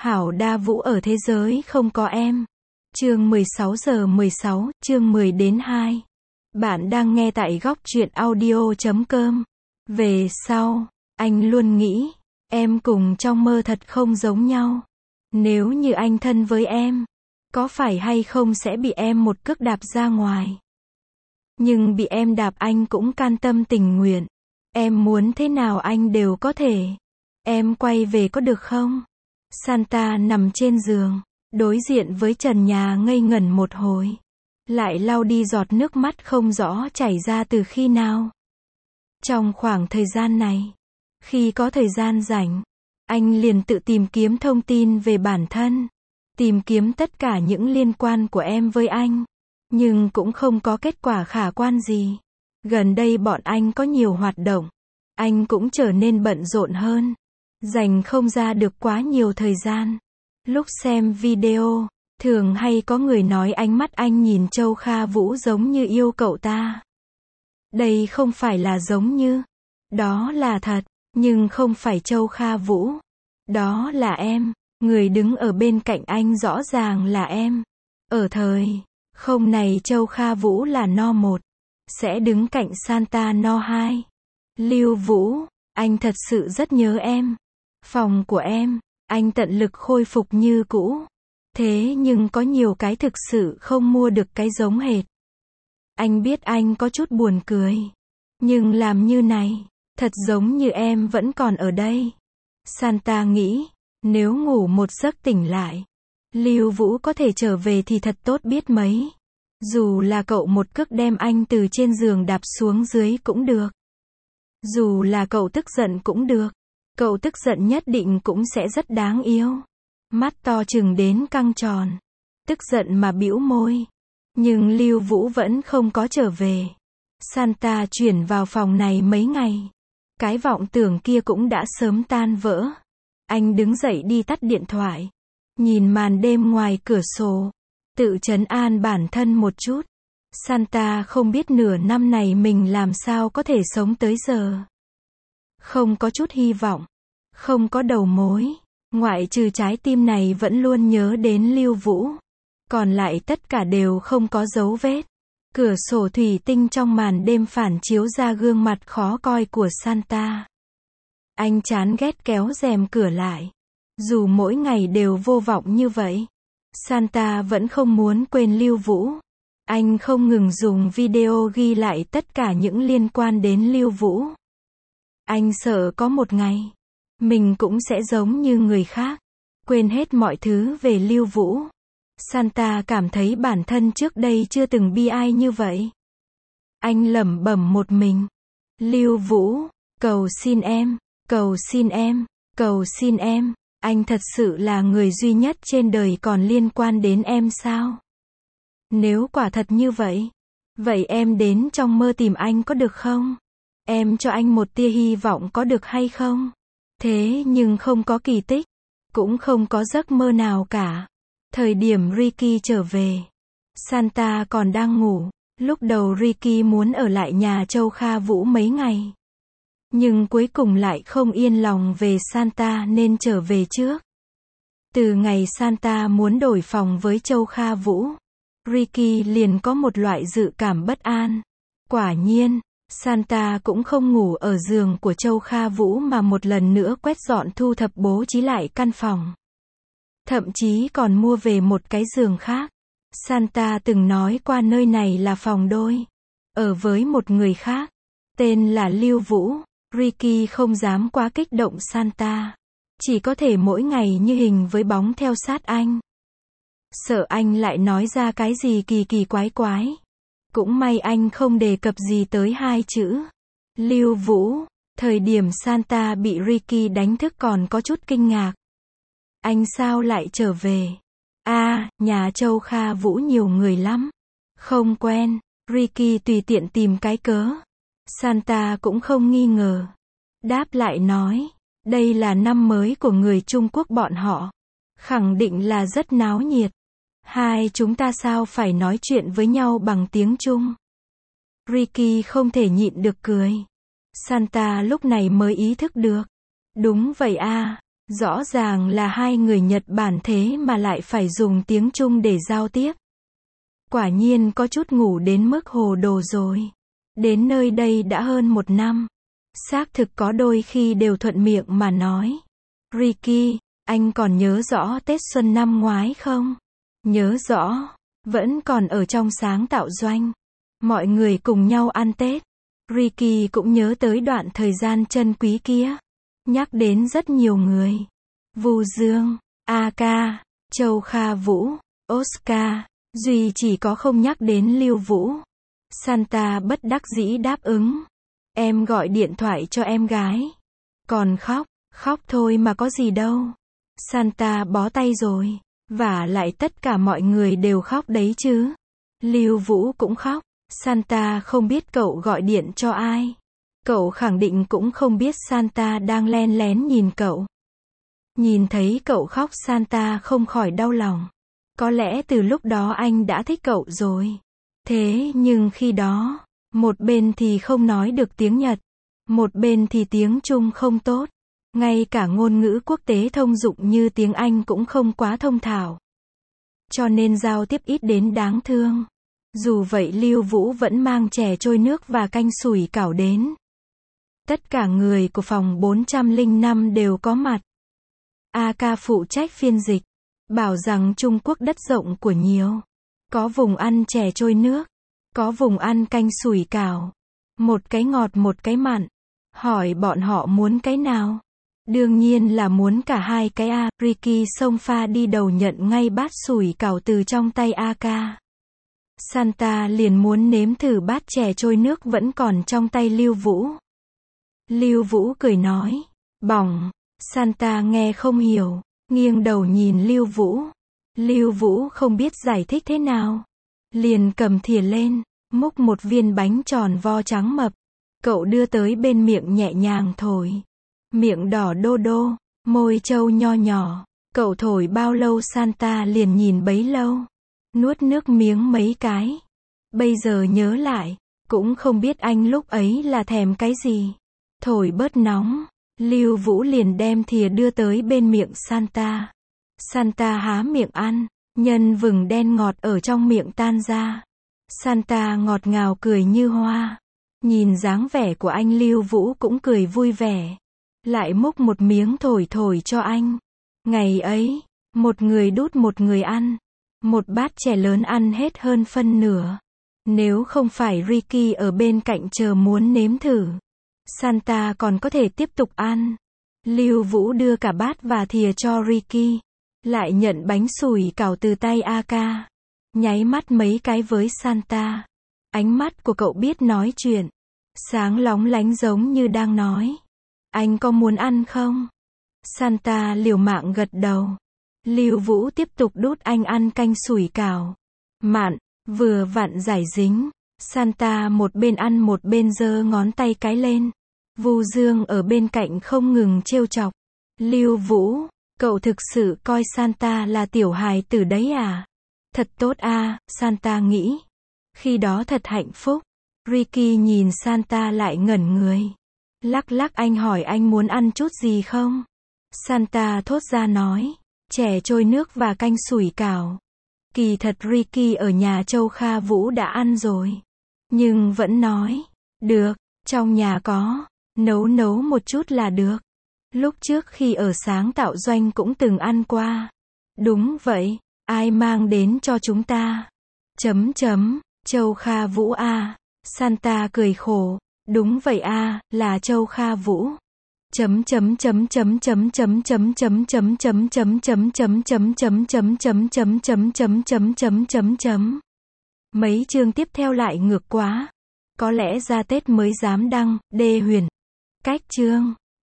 Hảo đa vũ ở thế giới không có em. Chương 16:16, chương 10 đến 2. Bạn đang nghe tại góc truyện audio.com. Về sau, anh luôn nghĩ, em cùng trong mơ thật không giống nhau. Nếu như anh thân với em, có phải hay không sẽ bị em một cước đạp ra ngoài. Nhưng bị em đạp anh cũng can tâm tình nguyện. Em muốn thế nào anh đều có thể. Em quay về có được không? Santa nằm trên giường, đối diện với trần nhà ngây ngẩn một hồi. Lại lau đi giọt nước mắt không rõ chảy ra từ khi nào. Trong khoảng thời gian này, khi có thời gian rảnh, anh liền tự tìm kiếm thông tin về bản thân. Tìm kiếm tất cả những liên quan của em với anh. Nhưng cũng không có kết quả khả quan gì. Gần đây bọn anh có nhiều hoạt động. Anh cũng trở nên bận rộn hơn. Dành không ra được quá nhiều thời gian. Lúc xem video, thường hay có người nói ánh mắt anh nhìn Châu Kha Vũ giống như yêu cậu ta. Đây không phải là giống như. Đó là thật, nhưng không phải Châu Kha Vũ. Đó là em. Người đứng ở bên cạnh anh rõ ràng là em. Ở thời không này Châu Kha Vũ là no 1. Sẽ đứng cạnh Santa no 2. Lưu Vũ, anh thật sự rất nhớ em. Phòng của em, anh tận lực khôi phục như cũ. Thế nhưng có nhiều cái thực sự không mua được cái giống hệt. Anh biết anh có chút buồn cười. Nhưng làm như này, thật giống như em vẫn còn ở đây. Santa nghĩ, nếu ngủ một giấc tỉnh lại, Lưu Vũ có thể trở về thì thật tốt biết mấy. Dù là cậu một cước đem anh từ trên giường đạp xuống dưới cũng được. Dù là cậu tức giận cũng được. Cậu tức giận nhất định cũng sẽ rất đáng yêu. Mắt to chừng đến căng tròn. Tức giận mà bĩu môi. Nhưng Lưu Vũ vẫn không có trở về. Santa chuyển vào phòng này mấy ngày. Cái vọng tưởng kia cũng đã sớm tan vỡ. Anh đứng dậy đi tắt điện thoại. Nhìn màn đêm ngoài cửa sổ. Tự trấn an bản thân một chút. Santa không biết nửa năm này mình làm sao có thể sống tới giờ. Không có chút hy vọng. Không có đầu mối. Ngoại trừ trái tim này vẫn luôn nhớ đến Lưu Vũ. Còn lại tất cả đều không có dấu vết. Cửa sổ thủy tinh trong màn đêm phản chiếu ra gương mặt khó coi của Santa. Anh chán ghét kéo rèm cửa lại. Dù mỗi ngày đều vô vọng như vậy, Santa vẫn không muốn quên Lưu Vũ. Anh không ngừng dùng video ghi lại tất cả những liên quan đến Lưu Vũ. Anh sợ có một ngày, mình cũng sẽ giống như người khác, quên hết mọi thứ về Lưu Vũ. Santa cảm thấy bản thân trước đây chưa từng bi ai như vậy. Anh lẩm bẩm một mình. Lưu Vũ, cầu xin em, cầu xin em, cầu xin em. Anh thật sự là người duy nhất trên đời còn liên quan đến em sao? Nếu quả thật như vậy, vậy em đến trong mơ tìm anh có được không? Em cho anh một tia hy vọng có được hay không? Thế nhưng không có kỳ tích, cũng không có giấc mơ nào cả. Thời điểm Ricky trở về, Santa còn đang ngủ. Lúc đầu Ricky muốn ở lại nhà Châu Kha Vũ mấy ngày. Nhưng cuối cùng lại không yên lòng về Santa nên trở về trước. Từ ngày Santa muốn đổi phòng với Châu Kha Vũ, Ricky liền có một loại dự cảm bất an. Quả nhiên, Santa cũng không ngủ ở giường của Châu Kha Vũ mà một lần nữa quét dọn thu thập bố trí lại căn phòng. Thậm chí còn mua về một cái giường khác. Santa từng nói qua nơi này là phòng đôi. Ở với một người khác, tên là Lưu Vũ. Ricky không dám quá kích động Santa. Chỉ có thể mỗi ngày như hình với bóng theo sát anh. Sợ anh lại nói ra cái gì kỳ kỳ quái quái. Cũng may anh không đề cập gì tới hai chữ Lưu Vũ. Thời điểm Santa bị Ricky đánh thức còn có chút kinh ngạc. Anh sao lại trở về? Nhà Châu Kha Vũ nhiều người lắm. Không quen. Ricky tùy tiện tìm cái cớ. Santa cũng không nghi ngờ. Đáp lại nói, đây là năm mới của người Trung Quốc bọn họ. Khẳng định là rất náo nhiệt. Hai chúng ta sao phải nói chuyện với nhau bằng tiếng Trung? Ricky không thể nhịn được cười. Santa lúc này mới ý thức được. Đúng vậy Rõ ràng là hai người Nhật Bản thế mà lại phải dùng tiếng Trung để giao tiếp. Quả nhiên có chút ngủ đến mức hồ đồ rồi. Đến nơi đây đã hơn 1 năm. Xác thực có đôi khi đều thuận miệng mà nói. Ricky, anh còn nhớ rõ Tết Xuân năm ngoái không? Nhớ rõ. Vẫn còn ở trong sáng tạo doanh. Mọi người cùng nhau ăn Tết. Ricky cũng nhớ tới đoạn thời gian chân quý kia. Nhắc đến rất nhiều người. Vu Dương, A.K, Châu Kha Vũ, Oscar. Duy chỉ có không nhắc đến Lưu Vũ. Santa bất đắc dĩ đáp ứng. Em gọi điện thoại cho em gái. Còn khóc, khóc thôi mà có gì đâu. Santa bó tay rồi. Vả lại tất cả mọi người đều khóc đấy chứ. Lưu Vũ cũng khóc. Santa không biết cậu gọi điện cho ai. Cậu khẳng định cũng không biết Santa đang len lén nhìn cậu. Nhìn thấy cậu khóc Santa không khỏi đau lòng. Có lẽ từ lúc đó anh đã thích cậu rồi. Thế nhưng khi đó, một bên thì không nói được tiếng Nhật, một bên thì tiếng Trung không tốt. Ngay cả ngôn ngữ quốc tế thông dụng như tiếng Anh cũng không quá thông thạo. Cho nên giao tiếp ít đến đáng thương. Dù vậy Lưu Vũ vẫn mang chè trôi nước và canh sủi cảo đến. Tất cả người của phòng 405 đều có mặt. A.K phụ trách phiên dịch. Bảo rằng Trung Quốc đất rộng của nhiều. Có vùng ăn chè trôi nước. Có vùng ăn canh sủi cảo. Một cái ngọt một cái mặn. Hỏi bọn họ muốn cái nào? Đương nhiên là muốn cả hai cái a. Ricky xông pha đi đầu nhận ngay bát sủi cảo từ trong tay A.K. Santa liền muốn nếm thử bát chè trôi nước vẫn còn trong tay Lưu Vũ. Lưu Vũ cười nói. Bỏng. Santa nghe không hiểu. Nghiêng đầu nhìn Lưu Vũ. Lưu Vũ không biết giải thích thế nào. Liền cầm thìa lên. Múc một viên bánh tròn vo trắng mập. Cậu đưa tới bên miệng nhẹ nhàng thổi. Miệng đỏ đô đô. Môi trâu nho nhỏ. Cậu thổi bao lâu Santa liền nhìn bấy lâu. Nuốt nước miếng mấy cái. Bây giờ nhớ lại. Cũng không biết anh lúc ấy là thèm cái gì. Thổi bớt nóng. Lưu Vũ liền đem thìa đưa tới bên miệng Santa. Santa há miệng ăn. Nhân vừng đen ngọt ở trong miệng tan ra. Santa ngọt ngào cười như hoa. Nhìn dáng vẻ của anh Lưu Vũ cũng cười vui vẻ. Lại múc một miếng thổi thổi cho anh. Ngày ấy, một người đút một người ăn. Một bát chè lớn ăn hết hơn phân nửa. Nếu không phải Ricky ở bên cạnh chờ muốn nếm thử, Santa còn có thể tiếp tục ăn. Lưu Vũ đưa cả bát và thìa cho Ricky. Lại nhận bánh sủi cảo từ tay A.K. Nháy mắt mấy cái với Santa. Ánh mắt của cậu biết nói chuyện. Sáng lóng lánh giống như đang nói. Anh có muốn ăn không? Santa liều mạng gật đầu. Lưu Vũ tiếp tục đút anh ăn canh sủi cảo. Mặn, vừa vặn giải dính. Santa một bên ăn một bên giơ ngón tay cái lên. Vu Dương ở bên cạnh không ngừng trêu chọc. Lưu Vũ, cậu thực sự coi Santa là tiểu hài tử đấy à? Thật tốt à, Santa nghĩ. Khi đó thật hạnh phúc. Ricky nhìn Santa lại ngẩn người. Lắc lắc anh hỏi anh muốn ăn chút gì không? Santa thốt ra nói. Chè trôi nước và canh sủi cảo. Kỳ thật Ricky ở nhà Châu Kha Vũ đã ăn rồi. Nhưng vẫn nói. Được, trong nhà có. Nấu một chút là được. Lúc trước khi ở sáng tạo doanh cũng từng ăn qua. Đúng vậy, ai mang đến cho chúng ta? Châu Kha Vũ à. Santa cười khổ. Đúng vậy à, là Châu Kha Vũ. Mấy chương tiếp theo lại ngược quá. Có lẽ ra Tết mới dám đăng. Đê Huyền. Cách chương